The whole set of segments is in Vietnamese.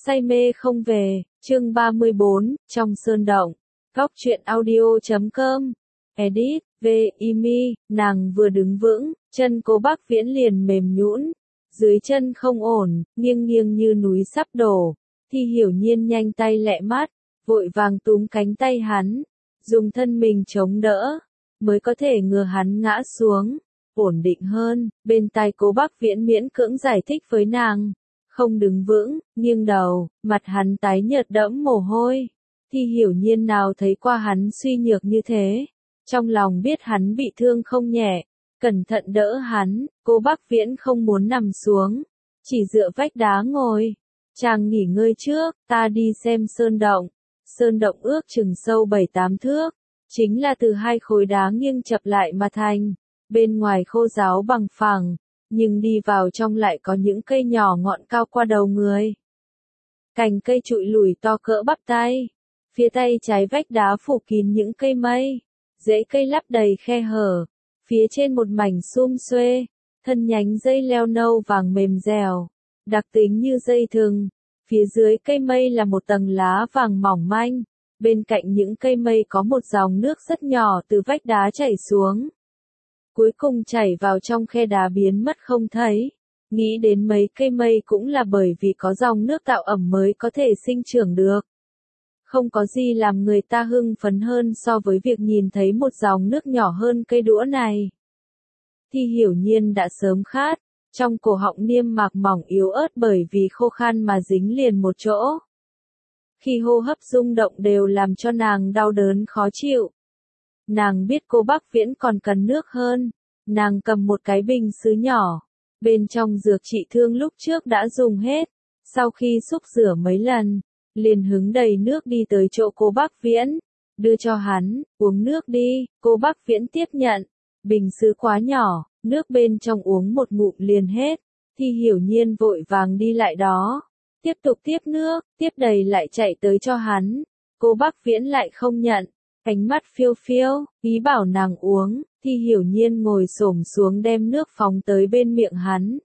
say mê không về, chương 34, trong sơn động. Góc truyện audio.com. Edit, V.I.M.I, nàng vừa đứng vững, chân Cố Bác Viễn liền mềm nhũn, dưới chân không ổn, nghiêng nghiêng như núi sắp đổ. Thi Hiểu Nhiên nhanh tay lẹ mắt, vội vàng túm cánh tay hắn, dùng thân mình chống đỡ, mới có thể ngừa hắn ngã xuống, ổn định hơn. Bên tai Cố Bác Viễn miễn cưỡng giải thích với nàng, không đứng vững, nghiêng đầu, mặt hắn tái nhợt đẫm mồ hôi. Thi Hiểu Nhiên nào thấy qua hắn suy nhược như thế, trong lòng biết hắn bị thương không nhẹ, cẩn thận đỡ hắn. Cố Bác Viễn không muốn nằm xuống, chỉ dựa vách đá ngồi. Chàng nghỉ ngơi trước, ta đi xem sơn động. Sơn động ước chừng sâu 7-8 thước, chính là từ hai khối đá nghiêng chập lại mà thành. Bên ngoài khô ráo bằng phẳng, nhưng đi vào trong lại có những cây nhỏ ngọn cao qua đầu người. Cành cây trụi lùi to cỡ bắp tay. Phía tay trái vách đá phủ kín những cây mây, rễ cây lắp đầy khe hở. Phía trên một mảnh sum xuê, thân nhánh dây leo nâu vàng mềm dẻo, đặc tính như dây thừng. Phía dưới cây mây là một tầng lá vàng mỏng manh. Bên cạnh những cây mây có một dòng nước rất nhỏ từ vách đá chảy xuống, cuối cùng chảy vào trong khe đá biến mất không thấy. Nghĩ đến mấy cây mây cũng là bởi vì có dòng nước tạo ẩm mới có thể sinh trưởng được. Không có gì làm người ta hưng phấn hơn so với việc nhìn thấy một dòng nước nhỏ hơn cây đũa này. Thi Hiểu Nhiên đã sớm khát, trong cổ họng niêm mạc mỏng yếu ớt bởi vì khô khan mà dính liền một chỗ. Khi hô hấp rung động đều làm cho nàng đau đớn khó chịu. Nàng biết Cố Bác Viễn còn cần nước hơn, nàng cầm một cái bình sứ nhỏ, bên trong dược trị thương lúc trước đã dùng hết, sau khi xúc rửa mấy lần, liền hứng đầy nước đi tới chỗ Cố Bác Viễn, đưa cho hắn, uống nước đi. Cố Bác Viễn tiếp nhận, bình sứ quá nhỏ, nước bên trong uống một ngụm liền hết. Thi Hiểu Nhiên vội vàng đi lại đó, tiếp tục tiếp nước, tiếp đầy lại chạy tới cho hắn. Cố Bác Viễn lại không nhận, ánh mắt phiêu phiêu, ý bảo nàng uống. Thi Hiểu Nhiên ngồi xổm xuống đem nước phóng tới bên miệng hắn.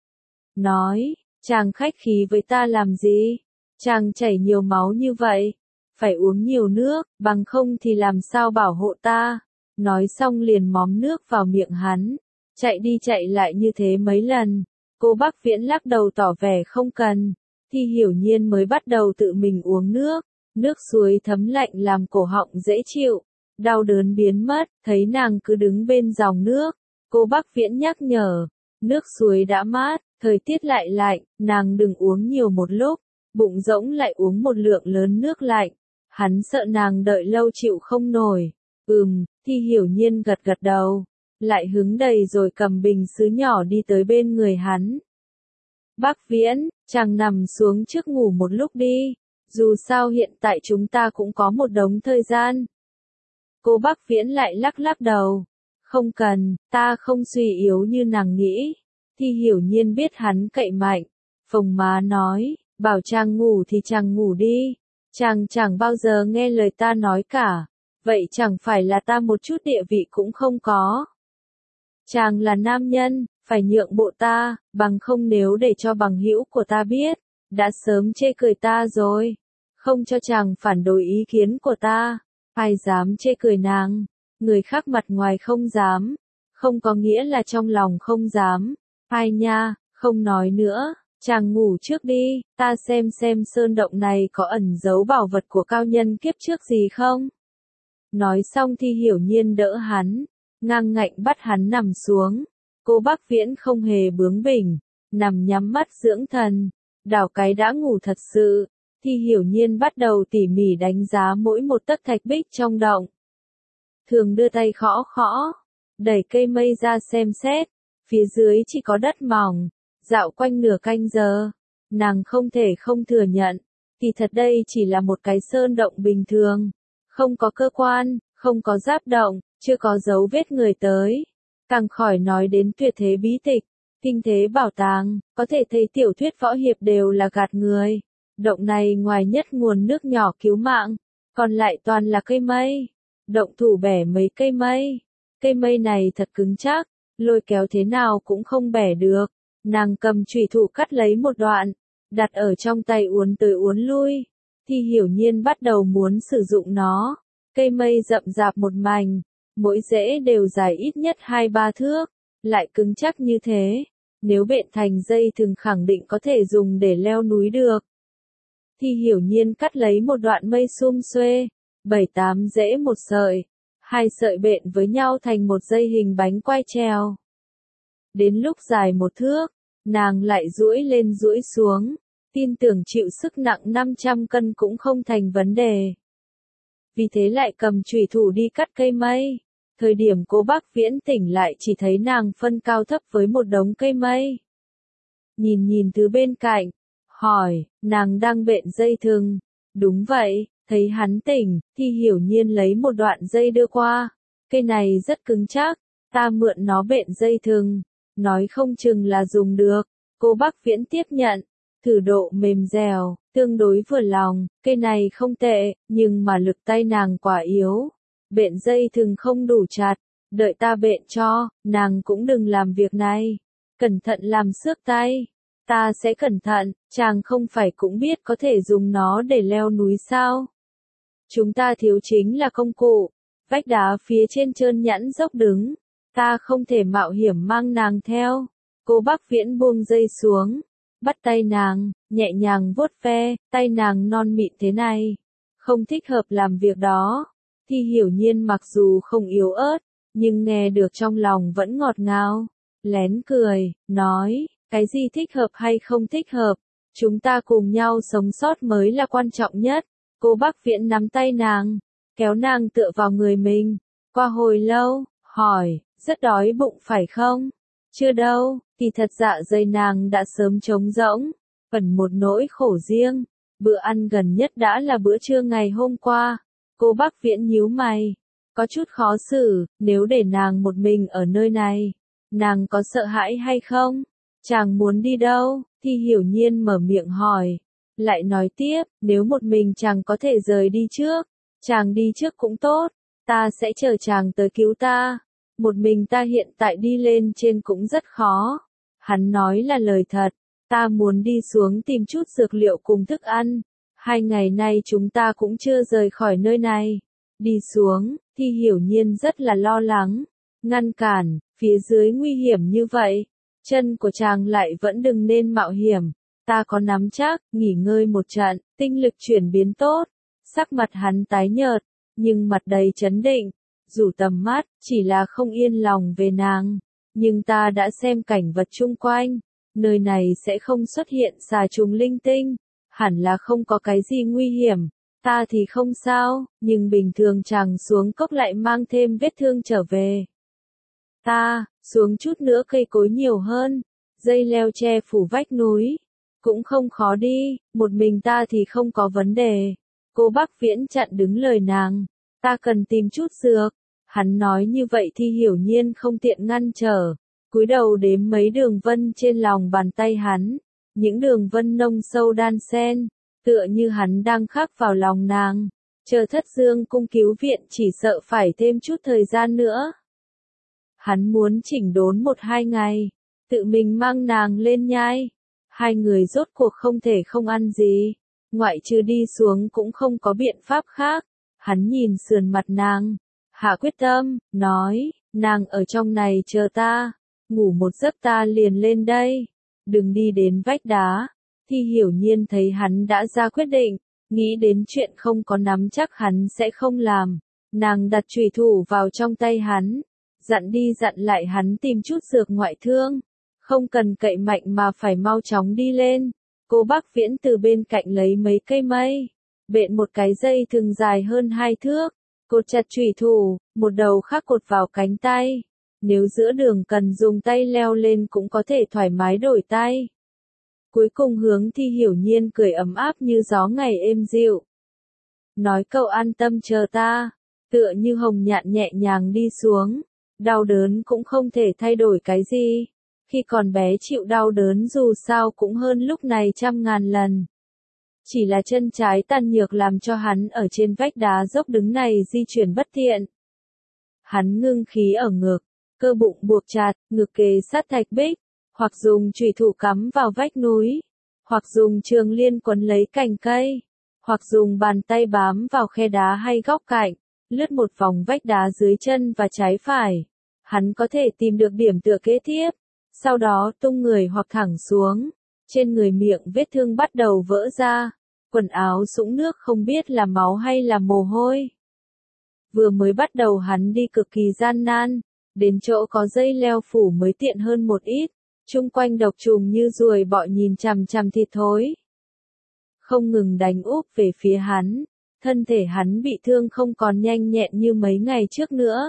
Nói, chàng khách khí với ta làm gì? Chàng chảy nhiều máu như vậy, phải uống nhiều nước, bằng không thì làm sao bảo hộ ta. Nói xong liền móm nước vào miệng hắn, chạy đi chạy lại như thế mấy lần. Cố Bác Viễn lắc đầu tỏ vẻ không cần. Thi Hiểu Nhiên mới bắt đầu tự mình uống nước. Nước suối thấm lạnh làm cổ họng dễ chịu, đau đớn biến mất. Thấy nàng cứ đứng bên dòng nước, Cố Bác Viễn nhắc nhở, nước suối đã mát, thời tiết lại lạnh, nàng đừng uống nhiều một lúc, bụng rỗng lại uống một lượng lớn nước lạnh. Hắn sợ nàng đợi lâu chịu không nổi. Thi Hiểu Nhiên gật gật đầu, lại hứng đầy rồi cầm bình sứ nhỏ đi tới bên người hắn. Bác Viễn, chàng nằm xuống trước ngủ một lúc đi, dù sao hiện tại chúng ta cũng có một đống thời gian. Cố Bác Viễn lại lắc lắc đầu, không cần, ta không suy yếu như nàng nghĩ. Thi Hiểu Nhiên biết hắn cậy mạnh, phồng má nói, bảo chàng ngủ thì chàng ngủ đi, chàng chẳng bao giờ nghe lời ta nói cả, vậy chẳng phải là ta một chút địa vị cũng không có. Chàng là nam nhân, phải nhượng bộ ta, bằng không nếu để cho bằng hữu của ta biết, đã sớm chê cười ta rồi. Không cho chàng phản đối ý kiến của ta, ai dám chê cười nàng, người khác mặt ngoài không dám, không có nghĩa là trong lòng không dám. Ai nha, không nói nữa, chàng ngủ trước đi, ta xem sơn động này có ẩn giấu bảo vật của cao nhân kiếp trước gì không. Nói xong Thi Hiểu Nhiên đỡ hắn, ngang ngạnh bắt hắn nằm xuống. Cố Bác Viễn không hề bướng bỉnh, nằm nhắm mắt dưỡng thần, đảo cái đã ngủ thật sự. Thi Hiểu Nhiên bắt đầu tỉ mỉ đánh giá mỗi một tấc thạch bích trong động. Thường đưa tay khõ khõ, đẩy cây mây ra xem xét, phía dưới chỉ có đất mỏng. Dạo quanh nửa canh giờ, nàng không thể không thừa nhận, kỳ thật đây chỉ là một cái sơn động bình thường, không có cơ quan, không có giáp động, chưa có dấu vết người tới. Càng khỏi nói đến tuyệt thế bí tịch, kinh thế bảo tàng, có thể thấy tiểu thuyết võ hiệp đều là gạt người. Động này ngoài nhất nguồn nước nhỏ cứu mạng, còn lại toàn là cây mây. Động thủ bẻ mấy cây mây. Cây mây này thật cứng chắc, lôi kéo thế nào cũng không bẻ được. Nàng cầm chùy thủ cắt lấy một đoạn, đặt ở trong tay uốn tới uốn lui. Thi Hiểu Nhiên bắt đầu muốn sử dụng nó. Cây mây rậm rạp một mảnh, mỗi rễ đều dài ít nhất 2-3 thước, lại cứng chắc như thế. Nếu bện thành dây thừng khẳng định có thể dùng để leo núi được. Thi Hiểu Nhiên cắt lấy một đoạn mây sum xuê, 7-8 rễ một sợi, 2 sợi bện với nhau thành một dây hình bánh quay treo. Đến lúc dài 1 thước, nàng lại duỗi lên duỗi xuống, tin tưởng chịu sức nặng 500 cân cũng không thành vấn đề. Vì thế lại cầm chùy thủ đi cắt cây mây. Thời điểm Cố Bác Viễn tỉnh lại chỉ thấy nàng phân cao thấp với một đống cây mây. Nhìn thứ bên cạnh, hỏi, nàng đang bện dây thừng. Đúng vậy, thấy hắn tỉnh, Thi Hiểu Nhiên lấy một đoạn dây đưa qua. Cây này rất cứng chắc, ta mượn nó bện dây thừng. Nói không chừng là dùng được. Cố Bác Viễn tiếp nhận, thử độ mềm dẻo, tương đối vừa lòng. Cây này không tệ, nhưng mà lực tay nàng quá yếu. Bện dây thừng không đủ chặt, đợi ta bện cho, nàng cũng đừng làm việc này. Cẩn thận làm xước tay. Ta sẽ cẩn thận, chàng không phải cũng biết có thể dùng nó để leo núi sao. Chúng ta thiếu chính là công cụ. Vách đá phía trên trơn nhẵn dốc đứng. Ta không thể mạo hiểm mang nàng theo. Cố Bác Viễn buông dây xuống, bắt tay nàng, nhẹ nhàng vuốt ve, tay nàng non mịn thế này. Không thích hợp làm việc đó. Thi Hiểu Nhiên mặc dù không yếu ớt, nhưng nghe được trong lòng vẫn ngọt ngào. Lén cười, nói, cái gì thích hợp hay không thích hợp, chúng ta cùng nhau sống sót mới là quan trọng nhất. Cố Bác Viễn nắm tay nàng, kéo nàng tựa vào người mình. Qua hồi lâu, hỏi, rất đói bụng phải không? Chưa đâu, thì thật dạ dày nàng đã sớm trống rỗng. Phần một nỗi khổ riêng, bữa ăn gần nhất đã là bữa trưa ngày hôm qua. Cố Bác Viễn nhíu mày, có chút khó xử, nếu để nàng một mình ở nơi này, nàng có sợ hãi hay không? Chàng muốn đi đâu? Thi Hiểu Nhiên mở miệng hỏi, lại nói tiếp, nếu một mình chàng có thể rời đi trước, chàng đi trước cũng tốt, ta sẽ chờ chàng tới cứu ta. Một mình ta hiện tại đi lên trên cũng rất khó. Hắn nói là lời thật, ta muốn đi xuống tìm chút dược liệu cùng thức ăn. 2 ngày nay chúng ta cũng chưa rời khỏi nơi này. Đi xuống, Thi Hiểu Nhiên rất là lo lắng. Ngăn cản, phía dưới nguy hiểm như vậy. Chân của chàng lại vẫn đừng nên mạo hiểm. Ta có nắm chắc, nghỉ ngơi một trận, tinh lực chuyển biến tốt. Sắc mặt hắn tái nhợt, nhưng mặt đầy chấn định. Rủ tầm mắt, chỉ là không yên lòng về nàng. Nhưng ta đã xem cảnh vật chung quanh. Nơi này sẽ không xuất hiện xà trùng linh tinh. Hẳn là không có cái gì nguy hiểm. Ta thì không sao, nhưng bình thường chàng xuống cốc lại mang thêm vết thương trở về. Ta, xuống chút nữa cây cối nhiều hơn. Dây leo che phủ vách núi. Cũng không khó đi, một mình ta thì không có vấn đề. Cố Bác Viễn chặn đứng lời nàng. Ta cần tìm chút dược. Hắn nói như vậy Thi Hiểu Nhiên không tiện ngăn trở. Cúi đầu đếm mấy đường vân trên lòng bàn tay hắn. Những đường vân nông sâu đan xen, tựa như hắn đang khắc vào lòng nàng. Chờ Thất Dương cung cứu viện chỉ sợ phải thêm chút thời gian nữa. Hắn muốn chỉnh đốn 1-2 ngày, tự mình mang nàng lên nhai. 2 người rốt cuộc không thể không ăn gì, ngoại trừ đi xuống cũng không có biện pháp khác. Hắn nhìn sườn mặt nàng, hạ quyết tâm, nói, nàng ở trong này chờ ta, ngủ một giấc ta liền lên đây. Đừng đi đến vách đá. Thi Hiểu Nhiên thấy hắn đã ra quyết định, nghĩ đến chuyện không có nắm chắc hắn sẽ không làm. Nàng đặt chùy thủ vào trong tay hắn, dặn đi dặn lại hắn tìm chút dược ngoại thương. Không cần cậy mạnh mà phải mau chóng đi lên. Cố Bác Viễn từ bên cạnh lấy mấy cây mây, bện một cái dây thừng dài hơn 2 thước, cột chặt chùy thủ, một đầu khác cột vào cánh tay. Nếu giữa đường cần dùng tay leo lên cũng có thể thoải mái đổi tay. Cuối cùng hướng Thi Hiểu Nhiên cười ấm áp như gió ngày êm dịu. Nói cậu an tâm chờ ta, tựa như hồng nhạn nhẹ nhàng đi xuống. Đau đớn cũng không thể thay đổi cái gì. Khi còn bé chịu đau đớn dù sao cũng hơn lúc này 100.000 lần. Chỉ là chân trái tàn nhược làm cho hắn ở trên vách đá dốc đứng này di chuyển bất tiện. Hắn ngưng khí ở ngực, cơ bụng buộc chặt, ngực kề sát thạch bích, hoặc dùng chùy thủ cắm vào vách núi, hoặc dùng trường liên quấn lấy cành cây, hoặc dùng bàn tay bám vào khe đá hay góc cạnh, lướt một vòng vách đá dưới chân và trái phải. Hắn có thể tìm được điểm tựa kế tiếp, sau đó tung người hoặc thẳng xuống. Trên người miệng vết thương bắt đầu vỡ ra, quần áo sũng nước không biết là máu hay là mồ hôi. Vừa mới bắt đầu hắn đi cực kỳ gian nan, đến chỗ có dây leo phủ mới tiện hơn một ít, chung quanh độc trùng như ruồi bọ nhìn chằm chằm thịt thối. Không ngừng đánh úp về phía hắn, thân thể hắn bị thương không còn nhanh nhẹn như mấy ngày trước nữa.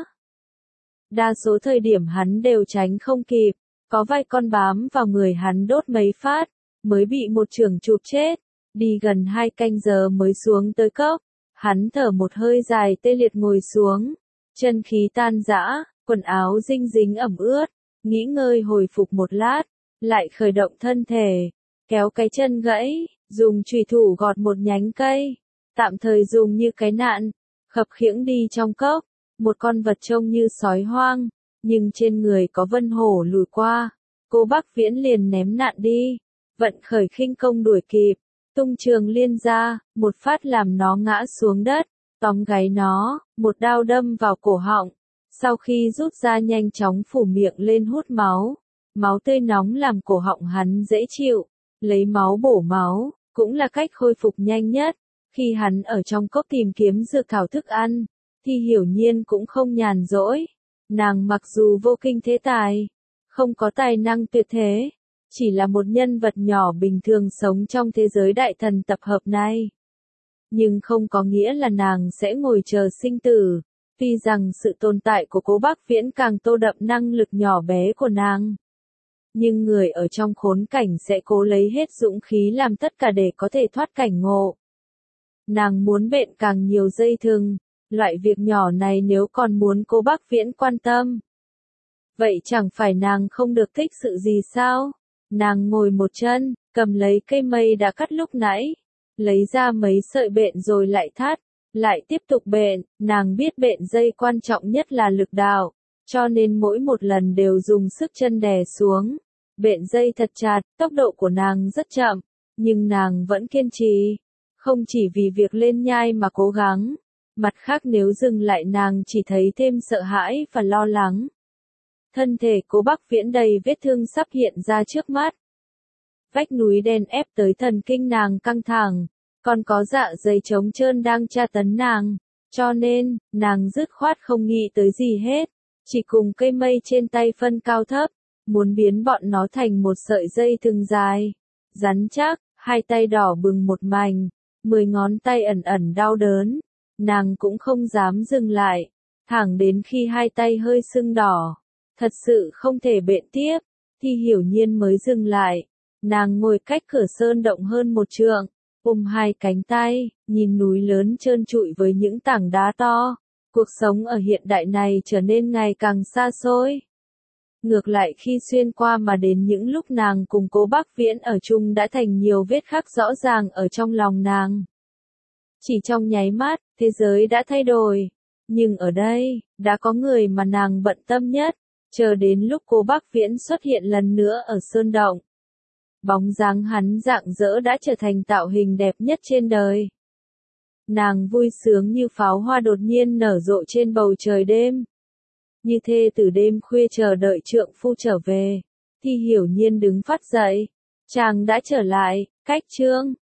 Đa số thời điểm hắn đều tránh không kịp, có vài con bám vào người hắn đốt mấy phát, mới bị một chưởng chụp chết, đi gần 2 canh giờ mới xuống tới cốc. Hắn thở một hơi dài tê liệt ngồi xuống, chân khí tan rã, quần áo dinh dính ẩm ướt, nghỉ ngơi hồi phục một lát, lại khởi động thân thể, kéo cái chân gãy, dùng chùy thủ gọt một nhánh cây, tạm thời dùng như cái nạn, khập khiễng đi trong cốc, một con vật trông như sói hoang, nhưng trên người có vân hổ lùi qua, Cố Bắc Viễn liền ném nạn đi, vận khởi khinh công đuổi kịp. Tung trường liên ra, một phát làm nó ngã xuống đất, tóm gáy nó, một đao đâm vào cổ họng. Sau khi rút ra nhanh chóng phủ miệng lên hút máu. Máu tươi nóng làm cổ họng hắn dễ chịu, lấy máu bổ máu, cũng là cách khôi phục nhanh nhất. Khi hắn ở trong cốc tìm kiếm dược thảo thức ăn, thì Hiểu Nhiên cũng không nhàn rỗi. Nàng mặc dù vô kinh thế tài, không có tài năng tuyệt thế, chỉ là một nhân vật nhỏ bình thường sống trong thế giới đại thần tập hợp này. Nhưng không có nghĩa là nàng sẽ ngồi chờ sinh tử, tuy rằng sự tồn tại của Cố Bắc Viễn càng tô đậm năng lực nhỏ bé của nàng. Nhưng người ở trong khốn cảnh sẽ cố lấy hết dũng khí làm tất cả để có thể thoát cảnh ngộ. Nàng muốn bện càng nhiều dây thừng, loại việc nhỏ này nếu còn muốn Cố Bắc Viễn quan tâm. Vậy chẳng phải nàng không được thích sự gì sao? Nàng ngồi một chân, cầm lấy cây mây đã cắt lúc nãy, lấy ra mấy sợi bện rồi lại thắt, lại tiếp tục bện, nàng biết bện dây quan trọng nhất là lực đạo, cho nên mỗi một lần đều dùng sức chân đè xuống. Bện dây thật chặt, tốc độ của nàng rất chậm, nhưng nàng vẫn kiên trì, không chỉ vì việc lên nhai mà cố gắng, mặt khác nếu dừng lại nàng chỉ thấy thêm sợ hãi và lo lắng. Thân thể Cố Bắc Viễn đầy vết thương sắp hiện ra trước mắt. Vách núi đen ép tới thần kinh nàng căng thẳng, còn có dạ dày trống trơn đang tra tấn nàng, cho nên, nàng dứt khoát không nghĩ tới gì hết, chỉ cùng cây mây trên tay phân cao thấp, muốn biến bọn nó thành một sợi dây thừng dài, rắn chắc, hai tay đỏ bừng một mảnh, 10 ngón tay ẩn ẩn đau đớn, nàng cũng không dám dừng lại, thẳng đến khi hai tay hơi sưng đỏ. Thật sự không thể bện tiếp, thì Hiểu Nhiên mới dừng lại. Nàng ngồi cách cửa sơn động hơn một trượng, ôm hai cánh tay, nhìn núi lớn trơn trụi với những tảng đá to. Cuộc sống ở hiện đại này trở nên ngày càng xa xôi. Ngược lại khi xuyên qua mà đến những lúc nàng cùng Cố Bắc Viễn ở chung đã thành nhiều vết khắc rõ ràng ở trong lòng nàng. Chỉ trong nháy mắt, thế giới đã thay đổi. Nhưng ở đây, đã có người mà nàng bận tâm nhất. Chờ đến lúc Cố Bắc Viễn xuất hiện lần nữa ở sơn động. Bóng dáng hắn rạng rỡ đã trở thành tạo hình đẹp nhất trên đời. Nàng vui sướng như pháo hoa đột nhiên nở rộ trên bầu trời đêm. Như thê tử đêm khuya chờ đợi trượng phu trở về. Thì Hiểu Nhiên đứng phát dậy. Chàng đã trở lại, cách chương.